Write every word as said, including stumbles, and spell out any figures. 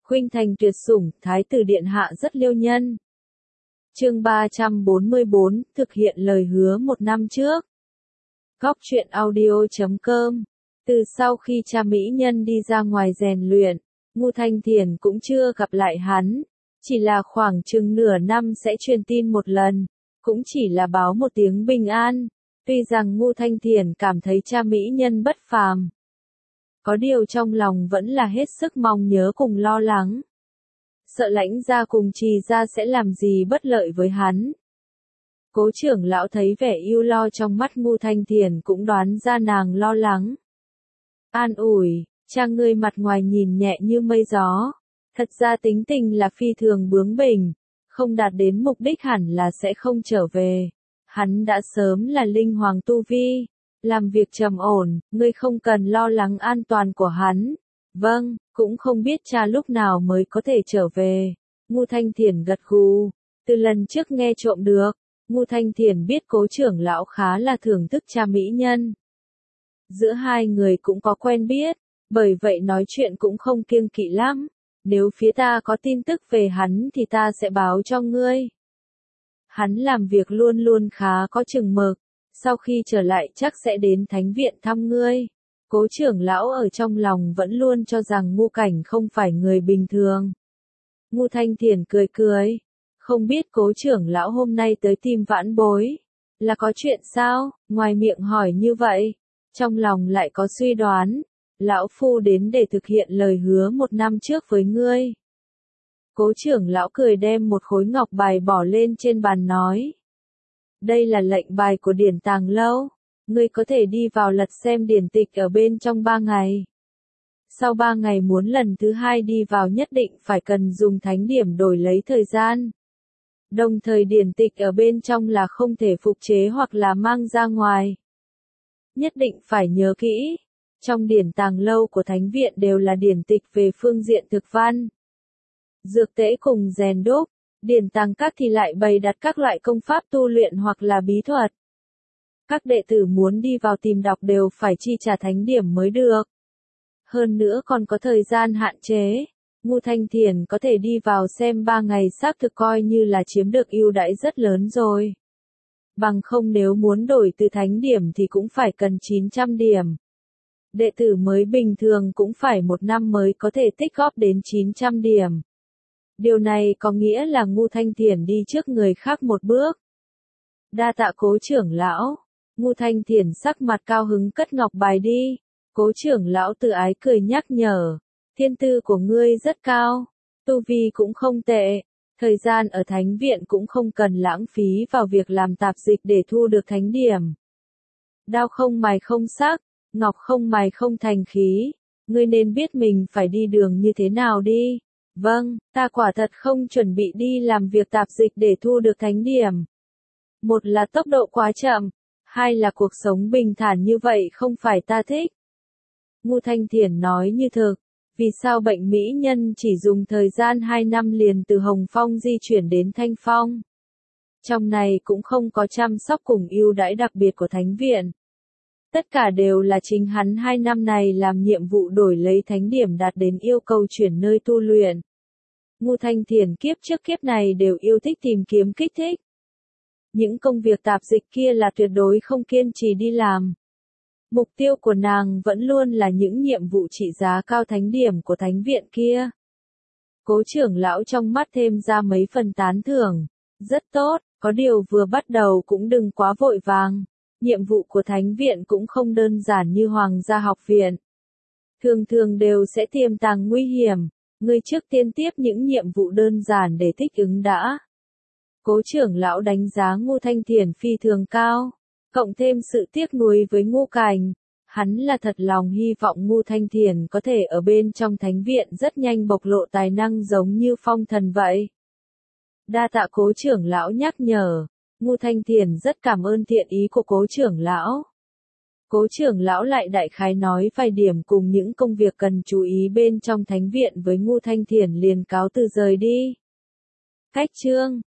Khuynh thành tuyệt sủng, thái tử điện hạ rất liêu nhân. Chương ba trăm bốn mươi bốn, thực hiện lời hứa một năm trước. Góc truyện audio chấm com. Từ sau khi cha mỹ nhân đi ra ngoài rèn luyện, Ngô Thanh Thiền cũng chưa gặp lại hắn, chỉ là khoảng chừng nửa năm sẽ truyền tin một lần, cũng chỉ là báo một tiếng bình an. Tuy rằng Ngô Thanh Thiền cảm thấy cha mỹ nhân bất phàm, có điều trong lòng vẫn là hết sức mong nhớ cùng lo lắng. Sợ Lãnh gia cùng Trì gia sẽ làm gì bất lợi với hắn. Cố trưởng lão thấy vẻ ưu lo trong mắt Ngô Thanh Thiền cũng đoán ra nàng lo lắng. An ủi, cha ngươi mặt ngoài nhìn nhẹ như mây gió, thật ra tính tình là phi thường bướng bỉnh, không đạt đến mục đích hẳn là sẽ không trở về. Hắn đã sớm là linh hoàng tu vi, làm việc trầm ổn, ngươi không cần lo lắng an toàn của hắn. Vâng, cũng không biết cha lúc nào mới có thể trở về. Ngô Thanh Thiền gật gù, từ lần trước nghe trộm được, Ngô Thanh Thiền biết cố trưởng lão khá là thưởng thức cha mỹ nhân. Giữa hai người cũng có quen biết, bởi vậy nói chuyện cũng không kiêng kỵ lắm. Nếu phía ta có tin tức về hắn thì ta sẽ báo cho ngươi. Hắn làm việc luôn luôn khá có chừng mực, sau khi trở lại chắc sẽ đến thánh viện thăm ngươi. Cố trưởng lão ở trong lòng vẫn luôn cho rằng Ngô Cảnh không phải người bình thường. Ngô Thanh Thiền cười cười, không biết cố trưởng lão hôm nay tới tìm vãn bối, là có chuyện sao? Ngoài miệng hỏi như vậy, trong lòng lại có suy đoán, lão phu đến để thực hiện lời hứa một năm trước với ngươi. Cố trưởng lão cười đem một khối ngọc bài bỏ lên trên bàn nói. Đây là lệnh bài của điển tàng lâu, ngươi có thể đi vào lật xem điển tịch ở bên trong ba ngày. Sau ba ngày muốn lần thứ hai đi vào nhất định phải cần dùng thánh điểm đổi lấy thời gian. Đồng thời điển tịch ở bên trong là không thể phục chế hoặc là mang ra ngoài. Nhất định phải nhớ kỹ, trong điển tàng lâu của thánh viện đều là điển tịch về phương diện thực văn. Dược tễ cùng rèn đúc, điển tàng các thì lại bày đặt các loại công pháp tu luyện hoặc là bí thuật. Các đệ tử muốn đi vào tìm đọc đều phải chi trả thánh điểm mới được. Hơn nữa còn có thời gian hạn chế, Ngô Thanh Thiền có thể đi vào xem ba ngày xác thực coi như là chiếm được ưu đãi rất lớn rồi. Bằng không nếu muốn đổi từ thánh điểm thì cũng phải cần chín trăm điểm. Đệ tử mới bình thường cũng phải một năm mới có thể tích góp đến chín trăm điểm. Điều này có nghĩa là Ngô Thanh Thiền đi trước người khác một bước. Đa tạ cố trưởng lão. Ngô Thanh Thiền sắc mặt cao hứng cất ngọc bài đi. Cố trưởng lão tự ái cười nhắc nhở. Thiên tư của ngươi rất cao. Tu vi cũng không tệ. Thời gian ở thánh viện cũng không cần lãng phí vào việc làm tạp dịch để thu được thánh điểm. Đao không mài không sắc, ngọc không mài không thành khí. Ngươi nên biết mình phải đi đường như thế nào đi. Vâng, ta quả thật không chuẩn bị đi làm việc tạp dịch để thu được thánh điểm. Một là tốc độ quá chậm, hai là cuộc sống bình thản như vậy không phải ta thích. Ngô Thanh Thiền nói như thực, vì sao bệnh mỹ nhân chỉ dùng thời gian hai năm liền từ Hồng Phong di chuyển đến Thanh Phong. Trong này cũng không có chăm sóc cùng ưu đãi đặc biệt của thánh viện. Tất cả đều là chính hắn hai năm này làm nhiệm vụ đổi lấy thánh điểm đạt đến yêu cầu chuyển nơi tu luyện. Ngô Thanh Thiền kiếp trước kiếp này đều yêu thích tìm kiếm kích thích. Những công việc tạp dịch kia là tuyệt đối không kiên trì đi làm. Mục tiêu của nàng vẫn luôn là những nhiệm vụ trị giá cao thánh điểm của thánh viện kia. Cố trưởng lão trong mắt thêm ra mấy phần tán thưởng. Rất tốt, có điều vừa bắt đầu cũng đừng quá vội vàng. Nhiệm vụ của thánh viện cũng không đơn giản như Hoàng gia học viện. Thường thường đều sẽ tiềm tàng nguy hiểm, ngươi trước tiên tiếp những nhiệm vụ đơn giản để thích ứng đã. Cố trưởng lão đánh giá Ngô Thanh Thiền phi thường cao, cộng thêm sự tiếc nuối với Ngô Cảnh, hắn là thật lòng hy vọng Ngô Thanh Thiền có thể ở bên trong thánh viện rất nhanh bộc lộ tài năng giống như phong thần vậy. Đa tạ cố trưởng lão nhắc nhở. Ngô Thanh Thiền rất cảm ơn thiện ý của cố trưởng lão. Cố trưởng lão lại đại khái nói vài điểm cùng những công việc cần chú ý bên trong thánh viện với Ngô Thanh Thiền liền cáo từ rời đi. Cách chương